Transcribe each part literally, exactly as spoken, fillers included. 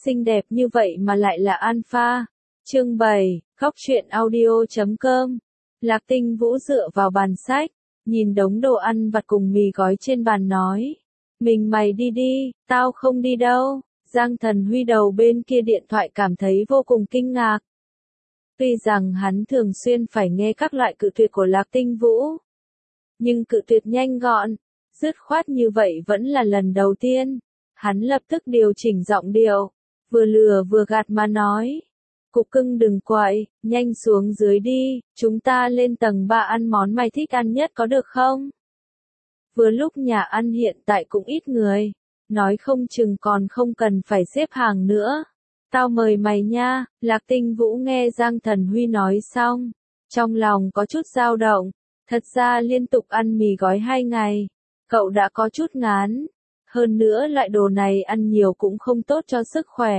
xinh đẹp như vậy mà lại là alpha. Chương bảy, Khóc Chuyện Audio chấm com. Lạc Tinh Vũ dựa vào bàn sách, nhìn đống đồ ăn vặt cùng mì gói trên bàn nói. Mình mày đi đi, tao không đi đâu. Giang Thần Huy đầu bên kia điện thoại cảm thấy vô cùng kinh ngạc. Tuy rằng hắn thường xuyên phải nghe các loại cự tuyệt của Lạc Tinh Vũ, nhưng cự tuyệt nhanh gọn, dứt khoát như vậy vẫn là lần đầu tiên. Hắn lập tức điều chỉnh giọng điệu, vừa lừa vừa gạt mà nói. Cục cưng đừng quậy, nhanh xuống dưới đi, chúng ta lên tầng ba ăn món mày thích ăn nhất có được không? Vừa lúc nhà ăn hiện tại cũng ít người, nói không chừng còn không cần phải xếp hàng nữa. Tao mời mày nha. Lạc Tinh Vũ nghe Giang Thần Huy nói xong, trong lòng có chút dao động. Thật ra liên tục ăn mì gói hai ngày, cậu đã có chút ngán. Hơn nữa loại đồ này ăn nhiều cũng không tốt cho sức khỏe.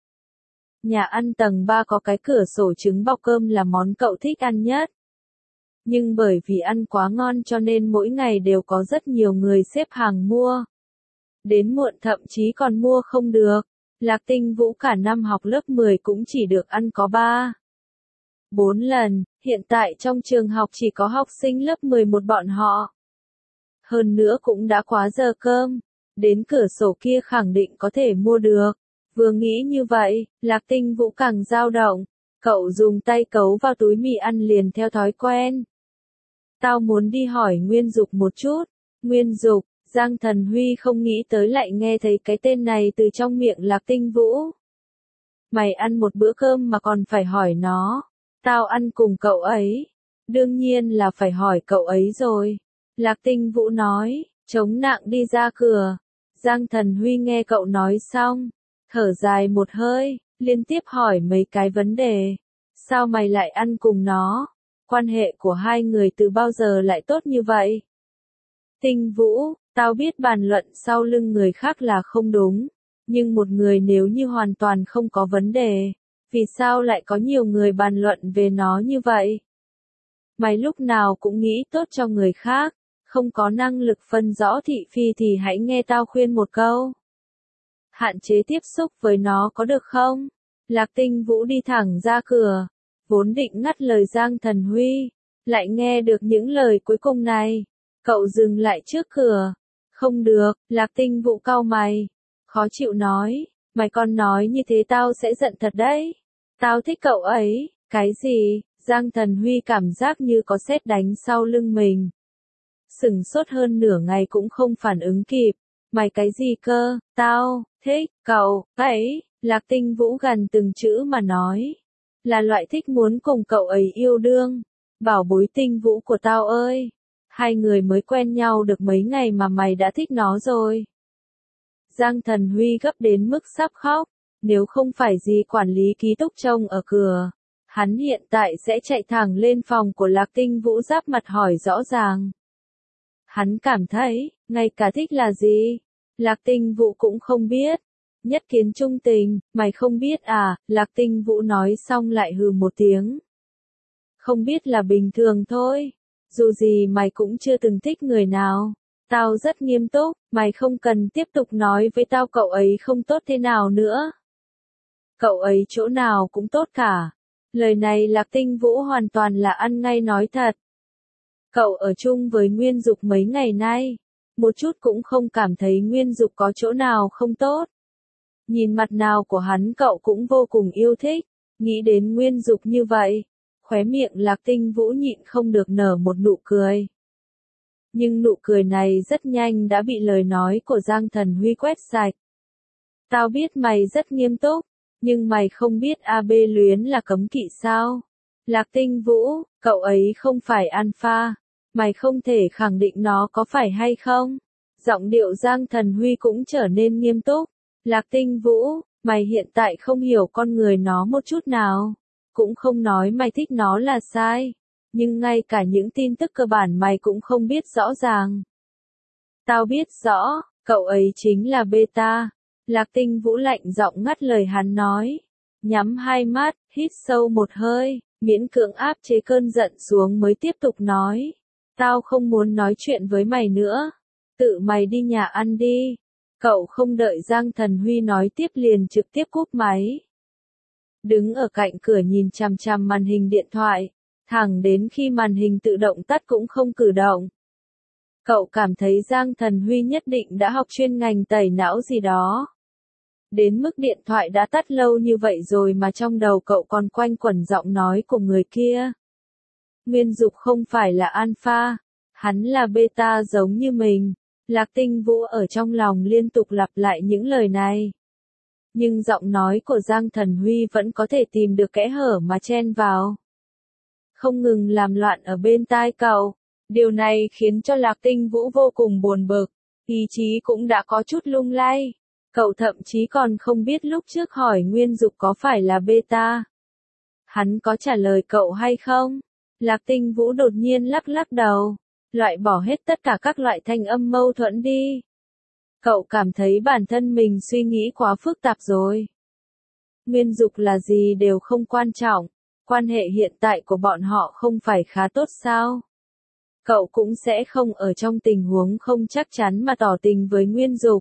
Nhà ăn tầng ba có cái cửa sổ trứng bọc cơm là món cậu thích ăn nhất. Nhưng bởi vì ăn quá ngon cho nên mỗi ngày đều có rất nhiều người xếp hàng mua. Đến muộn thậm chí còn mua không được. Lạc Tinh Vũ cả năm học lớp mười cũng chỉ được ăn có ba, bốn lần, hiện tại trong trường học chỉ có học sinh lớp mười một bọn họ. Hơn nữa cũng đã quá giờ cơm, đến cửa sổ kia khẳng định có thể mua được. Vừa nghĩ như vậy, Lạc Tinh Vũ càng dao động, cậu dùng tay cấu vào túi mì ăn liền theo thói quen. Tao muốn đi hỏi Nguyên Dục một chút. Nguyên Dục, Giang Thần Huy không nghĩ tới lại nghe thấy cái tên này từ trong miệng Lạc Tinh Vũ. Mày ăn một bữa cơm mà còn phải hỏi nó. Tao ăn cùng cậu ấy. Đương nhiên là phải hỏi cậu ấy rồi. Lạc Tinh Vũ nói, chống nặng đi ra cửa. Giang Thần Huy nghe cậu nói xong, thở dài một hơi, liên tiếp hỏi mấy cái vấn đề. Sao mày lại ăn cùng nó? Quan hệ của hai người từ bao giờ lại tốt như vậy? Tinh Vũ, tao biết bàn luận sau lưng người khác là không đúng, nhưng một người nếu như hoàn toàn không có vấn đề, vì sao lại có nhiều người bàn luận về nó như vậy? Mày lúc nào cũng nghĩ tốt cho người khác, không có năng lực phân rõ thị phi thì hãy nghe tao khuyên một câu. Hạn chế tiếp xúc với nó có được không? Lạc Tinh Vũ đi thẳng ra cửa, vốn định ngắt lời Giang Thần Huy, lại nghe được những lời cuối cùng này. Cậu dừng lại trước cửa. Không được, Lạc Tinh Vũ cau mày, khó chịu nói, mày còn nói như thế tao sẽ giận thật đấy. Tao thích cậu ấy. Cái gì? Giang Thần Huy cảm giác như có sét đánh sau lưng mình. Sửng sốt hơn nửa ngày cũng không phản ứng kịp. Mày cái gì cơ? Tao thích cậu ấy. Lạc Tinh Vũ gần từng chữ mà nói. Là loại thích muốn cùng cậu ấy yêu đương. Bảo bối Tinh Vũ của tao ơi. Hai người mới quen nhau được mấy ngày mà mày đã thích nó rồi. Giang Thần Huy gấp đến mức sắp khóc. Nếu không phải gì quản lý ký túc trông ở cửa, hắn hiện tại sẽ chạy thẳng lên phòng của Lạc Tinh Vũ giáp mặt hỏi rõ ràng. Hắn cảm thấy, ngay cả thích là gì, Lạc Tinh Vũ cũng không biết. Nhất kiến trung tình, mày không biết à? Lạc Tinh Vũ nói xong lại hừ một tiếng. Không biết là bình thường thôi. Dù gì mày cũng chưa từng thích người nào. Tao rất nghiêm túc, mày không cần tiếp tục nói với tao cậu ấy không tốt thế nào nữa. Cậu ấy chỗ nào cũng tốt cả. Lời này Lạc Tinh Vũ hoàn toàn là ăn ngay nói thật. Cậu ở chung với Nguyên Dục mấy ngày nay, một chút cũng không cảm thấy Nguyên Dục có chỗ nào không tốt. Nhìn mặt nào của hắn cậu cũng vô cùng yêu thích, nghĩ đến Nguyên Dục như vậy, khóe miệng Lạc Tinh Vũ nhịn không được nở một nụ cười. Nhưng nụ cười này rất nhanh đã bị lời nói của Giang Thần Huy quét sạch. Tao biết mày rất nghiêm túc, nhưng mày không biết a bê luyến là cấm kỵ sao? Lạc Tinh Vũ, cậu ấy không phải alpha, mày không thể khẳng định nó có phải hay không? Giọng điệu Giang Thần Huy cũng trở nên nghiêm túc. Lạc Tinh Vũ, mày hiện tại không hiểu con người nó một chút nào. Cũng không nói mày thích nó là sai. Nhưng ngay cả những tin tức cơ bản mày cũng không biết rõ ràng. Tao biết rõ, cậu ấy chính là beta. Lạc Tinh Vũ lạnh giọng ngắt lời hắn nói. Nhắm hai mắt, hít sâu một hơi, miễn cưỡng áp chế cơn giận xuống mới tiếp tục nói. Tao không muốn nói chuyện với mày nữa. Tự mày đi nhà ăn đi. Cậu không đợi Giang Thần Huy nói tiếp liền trực tiếp cúp máy. Đứng ở cạnh cửa nhìn chằm chằm màn hình điện thoại, thẳng đến khi màn hình tự động tắt cũng không cử động. Cậu cảm thấy Giang Thần Huy nhất định đã học chuyên ngành tẩy não gì đó. Đến mức điện thoại đã tắt lâu như vậy rồi mà trong đầu cậu còn quanh quẩn giọng nói của người kia. Nguyên Dục không phải là alpha, hắn là beta giống như mình. Lạc Tinh Vũ ở trong lòng liên tục lặp lại những lời này. Nhưng giọng nói của Giang Thần Huy vẫn có thể tìm được kẽ hở mà chen vào. Không ngừng làm loạn ở bên tai cậu. Điều này khiến cho Lạc Tinh Vũ vô cùng buồn bực. Ý chí cũng đã có chút lung lay. Cậu thậm chí còn không biết lúc trước hỏi Nguyên Dục có phải là beta. Hắn có trả lời cậu hay không? Lạc Tinh Vũ đột nhiên lắc lắc đầu. Loại bỏ hết tất cả các loại thanh âm mâu thuẫn đi. Cậu cảm thấy bản thân mình suy nghĩ quá phức tạp rồi. Nguyên Dục là gì đều không quan trọng. Quan hệ hiện tại của bọn họ không phải khá tốt sao? Cậu cũng sẽ không ở trong tình huống không chắc chắn mà tỏ tình với Nguyên Dục.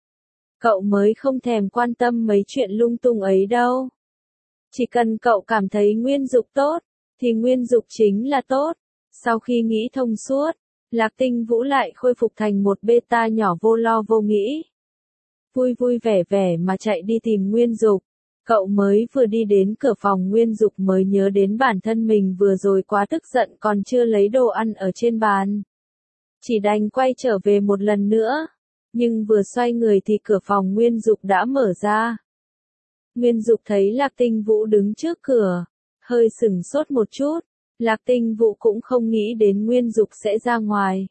Cậu mới không thèm quan tâm mấy chuyện lung tung ấy đâu. Chỉ cần cậu cảm thấy Nguyên Dục tốt, thì Nguyên Dục chính là tốt. Sau khi nghĩ thông suốt, Lạc Tinh Vũ lại khôi phục thành một beta nhỏ vô lo vô nghĩ. Vui vui vẻ vẻ mà chạy đi tìm Nguyên Dục. Cậu mới vừa đi đến cửa phòng Nguyên Dục mới nhớ đến bản thân mình vừa rồi quá tức giận còn chưa lấy đồ ăn ở trên bàn. Chỉ đành quay trở về một lần nữa. Nhưng vừa xoay người thì cửa phòng Nguyên Dục đã mở ra. Nguyên Dục thấy Lạc Tinh Vũ đứng trước cửa. Hơi sửng sốt một chút. Lạc Tinh Vũ cũng không nghĩ đến Nguyên Dục sẽ ra ngoài.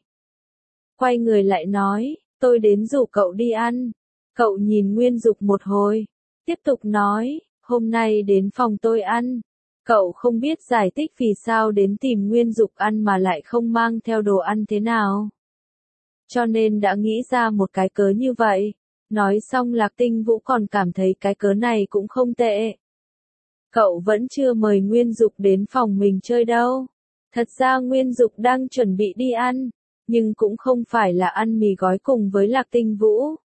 Quay người lại nói, tôi đến rủ cậu đi ăn. Cậu nhìn Nguyên Dục một hồi. Tiếp tục nói, hôm nay đến phòng tôi ăn. Cậu không biết giải thích vì sao đến tìm Nguyên Dục ăn mà lại không mang theo đồ ăn thế nào. Cho nên đã nghĩ ra một cái cớ như vậy. Nói xong Lạc Tinh Vũ còn cảm thấy cái cớ này cũng không tệ. Cậu vẫn chưa mời Nguyên Dục đến phòng mình chơi đâu. Thật ra Nguyên Dục đang chuẩn bị đi ăn, nhưng cũng không phải là ăn mì gói cùng với Lạc Tinh Vũ.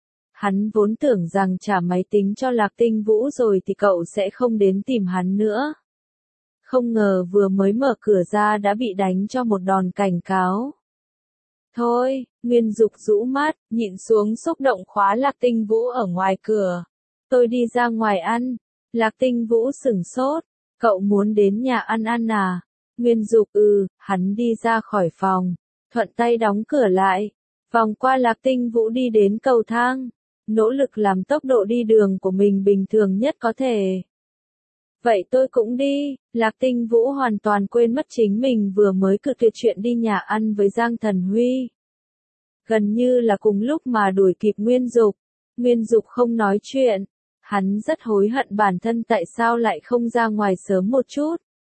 Hắn vốn tưởng rằng trả máy tính cho Lạc Tinh Vũ rồi thì cậu sẽ không đến tìm hắn nữa. Không ngờ vừa mới mở cửa ra đã bị đánh cho một đòn cảnh cáo. Thôi, Nguyên Dục rũ mắt, nhịn xuống xúc động khóa Lạc Tinh Vũ ở ngoài cửa. Tôi đi ra ngoài ăn. Lạc Tinh Vũ sửng sốt. Cậu muốn đến nhà ăn ăn à? Nguyên Dục ừ, hắn đi ra khỏi phòng. Thuận tay đóng cửa lại. Vòng qua Lạc Tinh Vũ đi đến cầu thang. Nỗ lực làm tốc độ đi đường của mình bình thường nhất có thể. Vậy tôi cũng đi. Lạc Tinh Vũ hoàn toàn quên mất chính mình vừa mới cự tuyệt chuyện đi nhà ăn với Giang Thần Huy. Gần như là cùng lúc mà đuổi kịp Nguyên Dục. Nguyên Dục không nói chuyện. Hắn rất hối hận bản thân tại sao lại không ra ngoài sớm một chút.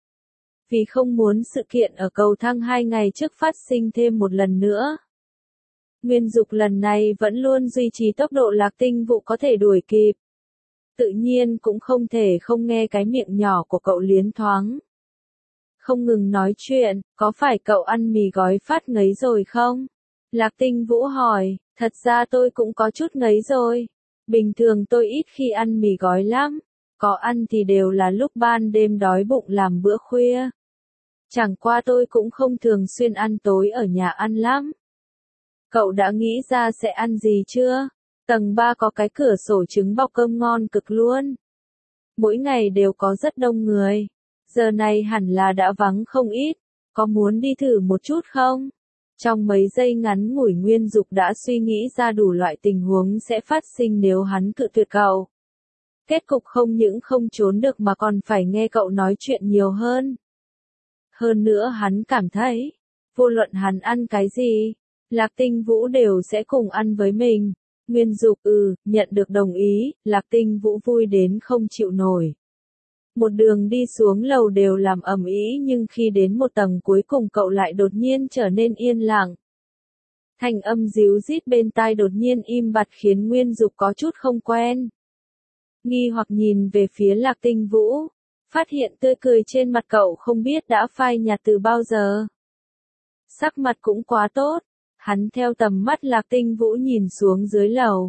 Vì không muốn sự kiện ở cầu thang hai ngày trước phát sinh thêm một lần nữa. Nguyên Dục lần này vẫn luôn duy trì tốc độ Lạc Tinh Vũ có thể đuổi kịp. Tự nhiên cũng không thể không nghe cái miệng nhỏ của cậu liến thoáng. Không ngừng nói chuyện, có phải cậu ăn mì gói phát ngấy rồi không? Lạc Tinh Vũ hỏi, thật ra tôi cũng có chút ngấy rồi. Bình thường tôi ít khi ăn mì gói lắm. Có ăn thì đều là lúc ban đêm đói bụng làm bữa khuya. Chẳng qua tôi cũng không thường xuyên ăn tối ở nhà ăn lắm. Cậu đã nghĩ ra sẽ ăn gì chưa? Tầng ba có cái cửa sổ trứng bọc cơm ngon cực luôn. Mỗi ngày đều có rất đông người. Giờ này hẳn là đã vắng không ít. Có muốn đi thử một chút không? Trong mấy giây ngắn ngủi Nguyên Dục đã suy nghĩ ra đủ loại tình huống sẽ phát sinh nếu hắn cự tuyệt cậu. Kết cục không những không trốn được mà còn phải nghe cậu nói chuyện nhiều hơn. Hơn nữa hắn cảm thấy, vô luận hắn ăn cái gì, Lạc Tinh Vũ đều sẽ cùng ăn với mình. Nguyên Dục ừ, nhận được đồng ý, Lạc Tinh Vũ vui đến không chịu nổi. Một đường đi xuống lầu đều làm ầm ĩ nhưng khi đến một tầng cuối cùng cậu lại đột nhiên trở nên yên lặng. Thanh âm díu rít bên tai đột nhiên im bặt khiến Nguyên Dục có chút không quen. Nghi hoặc nhìn về phía Lạc Tinh Vũ, phát hiện tươi cười trên mặt cậu không biết đã phai nhạt từ bao giờ. Sắc mặt cũng quá tốt, hắn theo tầm mắt Lạc Tinh Vũ nhìn xuống dưới lầu.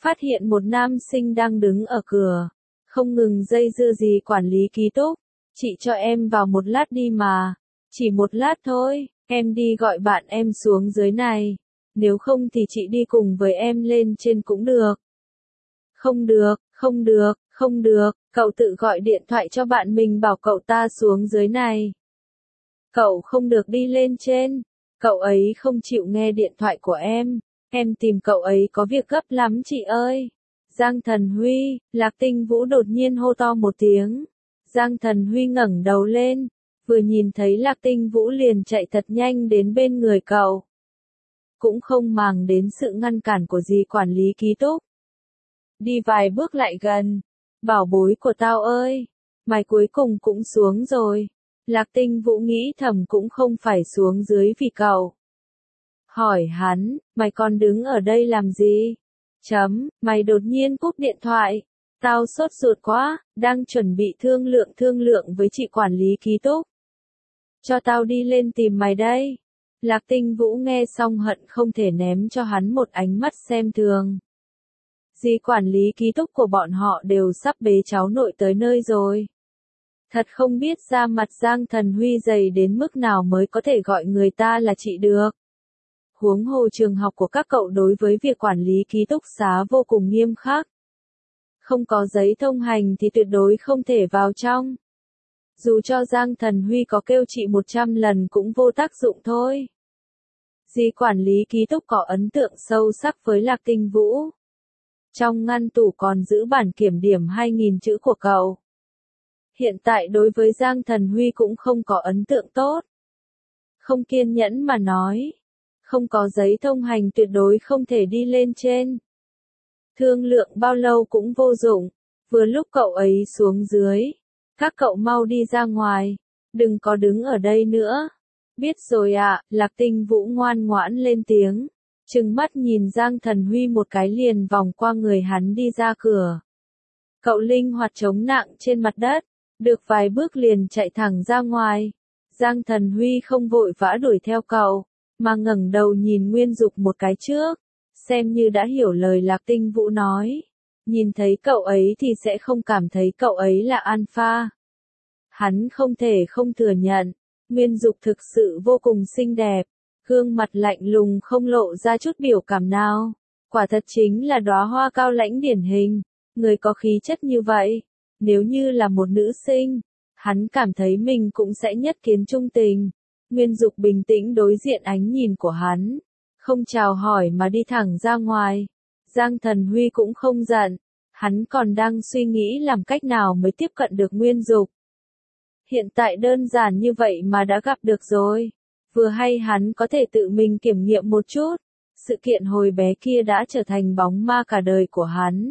phát hiện một nam sinh đang đứng ở cửa, không ngừng dây dưa gì quản lý ký túc. Chị cho em vào một lát đi mà. Chỉ một lát thôi, em đi gọi bạn em xuống dưới này. Nếu không thì chị đi cùng với em lên trên cũng được. Không được, không được, không được, cậu tự gọi điện thoại cho bạn mình bảo cậu ta xuống dưới này. Cậu không được đi lên trên, cậu ấy không chịu nghe điện thoại của em, em tìm cậu ấy có việc gấp lắm chị ơi. Giang Thần Huy, Lạc Tinh Vũ đột nhiên hô to một tiếng. Giang Thần Huy ngẩng đầu lên, vừa nhìn thấy Lạc Tinh Vũ liền chạy thật nhanh đến bên người cậu. Cũng không màng đến sự ngăn cản của dì quản lý ký túc. Đi vài bước lại gần, bảo bối của tao ơi, mày cuối cùng cũng xuống rồi. Lạc Tinh Vũ nghĩ thầm cũng không phải xuống dưới vì cậu. Hỏi hắn, mày còn đứng ở đây làm gì? Chấm, mày đột nhiên cúp điện thoại. Tao sốt ruột quá, đang chuẩn bị thương lượng thương lượng với chị quản lý ký túc. Cho tao đi lên tìm mày đây. Lạc Tinh Vũ nghe xong hận không thể ném cho hắn một ánh mắt xem thường. Dì quản lý ký túc của bọn họ đều sắp bế cháu nội tới nơi rồi. Thật không biết da mặt Giang Thần Huy dày đến mức nào mới có thể gọi người ta là chị được. Huống hồ trường học của các cậu đối với việc quản lý ký túc xá vô cùng nghiêm khắc. Không có giấy thông hành thì tuyệt đối không thể vào trong. Dù cho Giang Thần Huy có kêu chị một trăm lần cũng vô tác dụng thôi. Dì quản lý ký túc có ấn tượng sâu sắc với Lạc Tinh Vũ. Trong ngăn tủ còn giữ bản kiểm điểm hai nghìn chữ của cậu. Hiện tại đối với Giang Thần Huy cũng không có ấn tượng tốt. Không kiên nhẫn mà nói. Không có giấy thông hành tuyệt đối không thể đi lên trên. Thương lượng bao lâu cũng vô dụng. Vừa lúc cậu ấy xuống dưới. Các cậu mau đi ra ngoài. Đừng có đứng ở đây nữa. Biết rồi ạ, Lạc Tinh Vũ ngoan ngoãn lên tiếng. Trừng mắt nhìn Giang Thần Huy một cái liền vòng qua người hắn đi ra cửa. Cậu linh hoạt chống nặng trên mặt đất. Được vài bước liền chạy thẳng ra ngoài. Giang Thần Huy không vội vã đuổi theo cậu, mà ngẩng đầu nhìn Nguyên Dục một cái trước, xem như đã hiểu lời Lạc Tinh Vũ nói. Nhìn thấy cậu ấy thì sẽ không cảm thấy cậu ấy là alpha. Hắn không thể không thừa nhận, Nguyên Dục thực sự vô cùng xinh đẹp, gương mặt lạnh lùng không lộ ra chút biểu cảm nào. Quả thật chính là đóa hoa cao lãnh điển hình, người có khí chất như vậy. Nếu như là một nữ sinh, hắn cảm thấy mình cũng sẽ nhất kiến trung tình. Nguyên Dục bình tĩnh đối diện ánh nhìn của hắn, không chào hỏi mà đi thẳng ra ngoài. Giang Thần Huy cũng không giận, hắn còn đang suy nghĩ làm cách nào mới tiếp cận được Nguyên Dục. Hiện tại đơn giản như vậy mà đã gặp được rồi. Vừa hay hắn có thể tự mình kiểm nghiệm một chút. Sự kiện hồi bé kia đã trở thành bóng ma cả đời của hắn.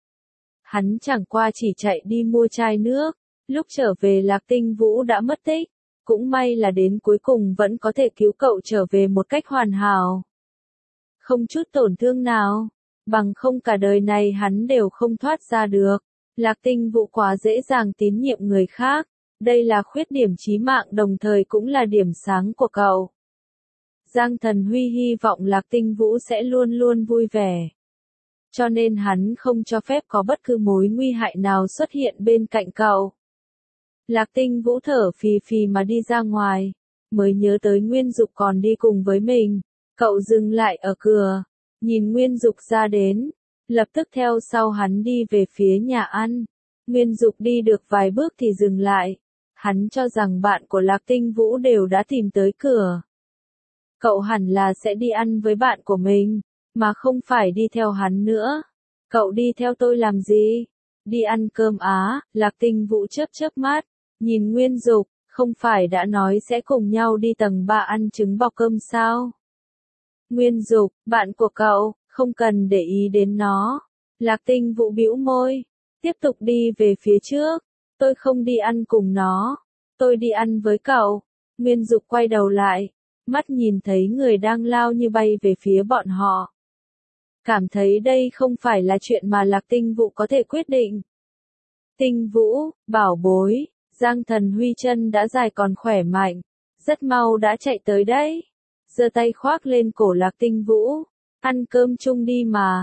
Hắn chẳng qua chỉ chạy đi mua chai nước, lúc trở về Lạc Tinh Vũ đã mất tích, cũng may là đến cuối cùng vẫn có thể cứu cậu trở về một cách hoàn hảo. Không chút tổn thương nào, bằng không cả đời này hắn đều không thoát ra được. Lạc Tinh Vũ quá dễ dàng tín nhiệm người khác, đây là khuyết điểm chí mạng đồng thời cũng là điểm sáng của cậu. Giang Thần Huy hy vọng Lạc Tinh Vũ sẽ luôn luôn vui vẻ. Cho nên hắn không cho phép có bất cứ mối nguy hại nào xuất hiện bên cạnh cậu. Lạc Tinh Vũ thở phì phì mà đi ra ngoài, mới nhớ tới Nguyên Dục còn đi cùng với mình. Cậu dừng lại ở cửa, nhìn Nguyên Dục ra đến, lập tức theo sau hắn đi về phía nhà ăn. Nguyên Dục đi được vài bước thì dừng lại, hắn cho rằng bạn của Lạc Tinh Vũ đều đã tìm tới cửa. Cậu hẳn là sẽ đi ăn với bạn của mình, mà không phải đi theo hắn nữa. Cậu đi theo tôi làm gì? Đi ăn cơm á? Lạc Tinh Vũ chớp chớp mắt, nhìn Nguyên Dục, không phải đã nói sẽ cùng nhau đi tầng ba ăn trứng bọc cơm sao? Nguyên Dục, bạn của cậu, không cần để ý đến nó. Lạc Tinh Vũ bĩu môi, tiếp tục đi về phía trước. Tôi không đi ăn cùng nó, tôi đi ăn với cậu. Nguyên Dục quay đầu lại, mắt nhìn thấy người đang lao như bay về phía bọn họ. Cảm thấy đây không phải là chuyện mà Lạc Tinh Vũ có thể quyết định. Tinh Vũ, bảo bối, Giang Thần Huy chân đã dài còn khỏe mạnh, rất mau đã chạy tới đấy. Giơ tay khoác lên cổ Lạc Tinh Vũ, ăn cơm chung đi mà.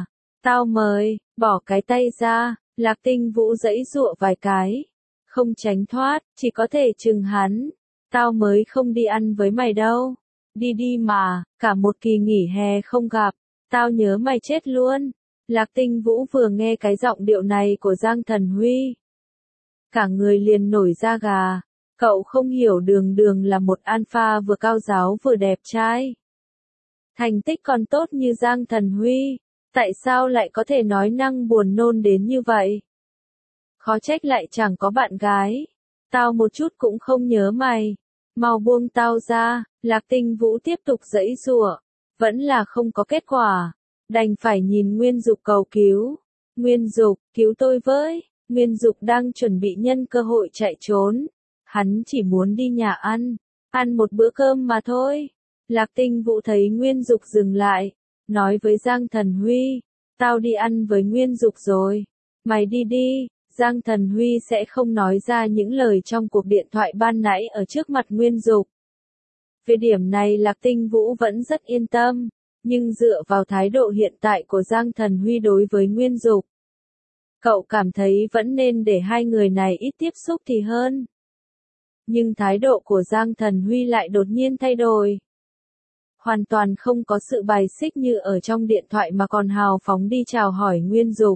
Tao mời, bỏ cái tay ra, Lạc Tinh Vũ giãy giụa vài cái. Không tránh thoát, chỉ có thể chừng hắn. Tao mới không đi ăn với mày đâu. Đi đi mà, cả một kỳ nghỉ hè không gặp. Tao nhớ mày chết luôn. Lạc Tinh Vũ vừa nghe cái giọng điệu này của Giang Thần Huy. Cả người liền nổi da gà. Cậu không hiểu Đường Đường là một alpha vừa cao giáo vừa đẹp trai. Thành tích còn tốt như Giang Thần Huy. Tại sao lại có thể nói năng buồn nôn đến như vậy? Khó trách lại chẳng có bạn gái. Tao một chút cũng không nhớ mày. Mau buông tao ra. Lạc Tinh Vũ tiếp tục giãy giụa. Vẫn là không có kết quả. Đành phải nhìn Nguyên Dục cầu cứu. Nguyên Dục, cứu tôi với. Nguyên Dục đang chuẩn bị nhân cơ hội chạy trốn. Hắn chỉ muốn đi nhà ăn. Ăn một bữa cơm mà thôi. Lạc Tinh Vũ thấy Nguyên Dục dừng lại. Nói với Giang Thần Huy. Tao đi ăn với Nguyên Dục rồi. Mày đi đi. Giang Thần Huy sẽ không nói ra những lời trong cuộc điện thoại ban nãy ở trước mặt Nguyên Dục. Về điểm này Lạc Tinh Vũ vẫn rất yên tâm. Nhưng dựa vào thái độ hiện tại của Giang Thần Huy đối với Nguyên Dục, cậu cảm thấy vẫn nên để hai người này ít tiếp xúc thì hơn. Nhưng thái độ của Giang Thần Huy lại đột nhiên thay đổi. Hoàn toàn không có sự bài xích như ở trong điện thoại mà còn hào phóng đi chào hỏi Nguyên Dục.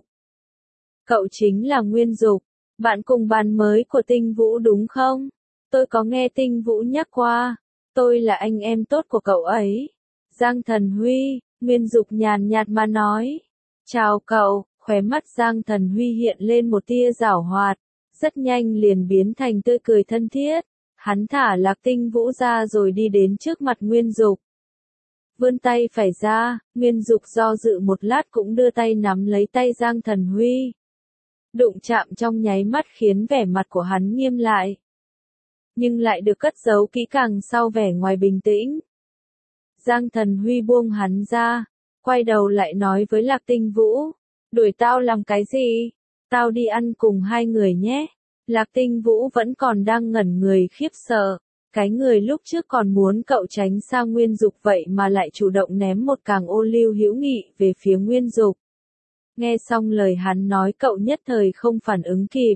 Cậu chính là Nguyên Dục, bạn cùng bàn mới của Tinh Vũ đúng không? Tôi có nghe Tinh Vũ nhắc qua. Tôi là anh em tốt của cậu ấy. Giang Thần Huy, Nguyên Dục nhàn nhạt mà nói. Chào cậu, khóe mắt Giang Thần Huy hiện lên một tia giảo hoạt. Rất nhanh liền biến thành tươi cười thân thiết. Hắn thả Lạc Tinh Vũ ra rồi đi đến trước mặt Nguyên Dục. Vươn tay phải ra, Nguyên Dục do dự một lát cũng đưa tay nắm lấy tay Giang Thần Huy. Đụng chạm trong nháy mắt khiến vẻ mặt của hắn nghiêm lại. Nhưng lại được cất giấu kỹ càng sau vẻ ngoài bình tĩnh. Giang Thần Huy buông hắn ra, quay đầu lại nói với Lạc Tinh Vũ. Đuổi tao làm cái gì? Tao đi ăn cùng hai người nhé. Lạc Tinh Vũ vẫn còn đang ngẩn người khiếp sợ. Cái người lúc trước còn muốn cậu tránh xa Nguyên Dục vậy mà lại chủ động ném một càng ô liu hữu nghị về phía Nguyên Dục. Nghe xong lời hắn nói cậu nhất thời không phản ứng kịp.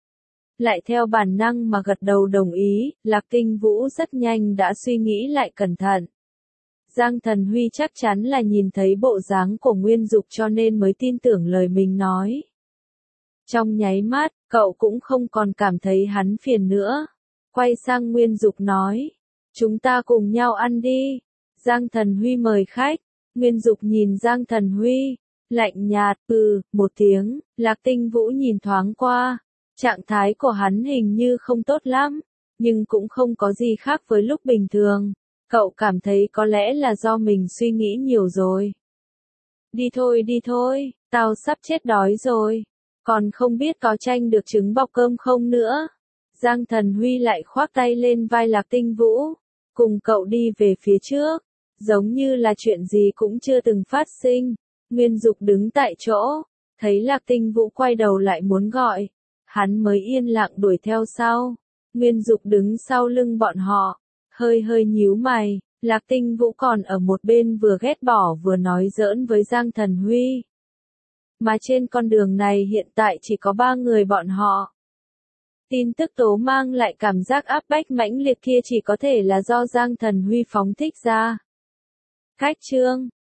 Lại theo bản năng mà gật đầu đồng ý, Lạc Tinh Vũ rất nhanh đã suy nghĩ lại cẩn thận. Giang Thần Huy chắc chắn là nhìn thấy bộ dáng của Nguyên Dục cho nên mới tin tưởng lời mình nói. Trong nháy mắt, cậu cũng không còn cảm thấy hắn phiền nữa. Quay sang Nguyên Dục nói. Chúng ta cùng nhau ăn đi. Giang Thần Huy mời khách. Nguyên Dục nhìn Giang Thần Huy. Lạnh nhạt, ừ, một tiếng. Lạc Tinh Vũ nhìn thoáng qua. Trạng thái của hắn hình như không tốt lắm. Nhưng cũng không có gì khác với lúc bình thường. Cậu cảm thấy có lẽ là do mình suy nghĩ nhiều rồi. Đi thôi đi thôi, tao sắp chết đói rồi. Còn không biết có chanh được trứng bọc cơm không nữa. Giang Thần Huy lại khoác tay lên vai Lạc Tinh Vũ. Cùng cậu đi về phía trước. Giống như là chuyện gì cũng chưa từng phát sinh. Nguyên Dục đứng tại chỗ. Thấy Lạc Tinh Vũ quay đầu lại muốn gọi. Hắn mới yên lặng đuổi theo sau. Nguyên Dục đứng sau lưng bọn họ. Hơi hơi nhíu mày. Lạc Tinh Vũ còn ở một bên vừa ghét bỏ vừa nói giỡn với Giang Thần Huy. Mà trên con đường này hiện tại chỉ có ba người bọn họ. Tin tức tố mang lại cảm giác áp bách mãnh liệt kia chỉ có thể là do Giang Thần Huy phóng thích ra. Cách chương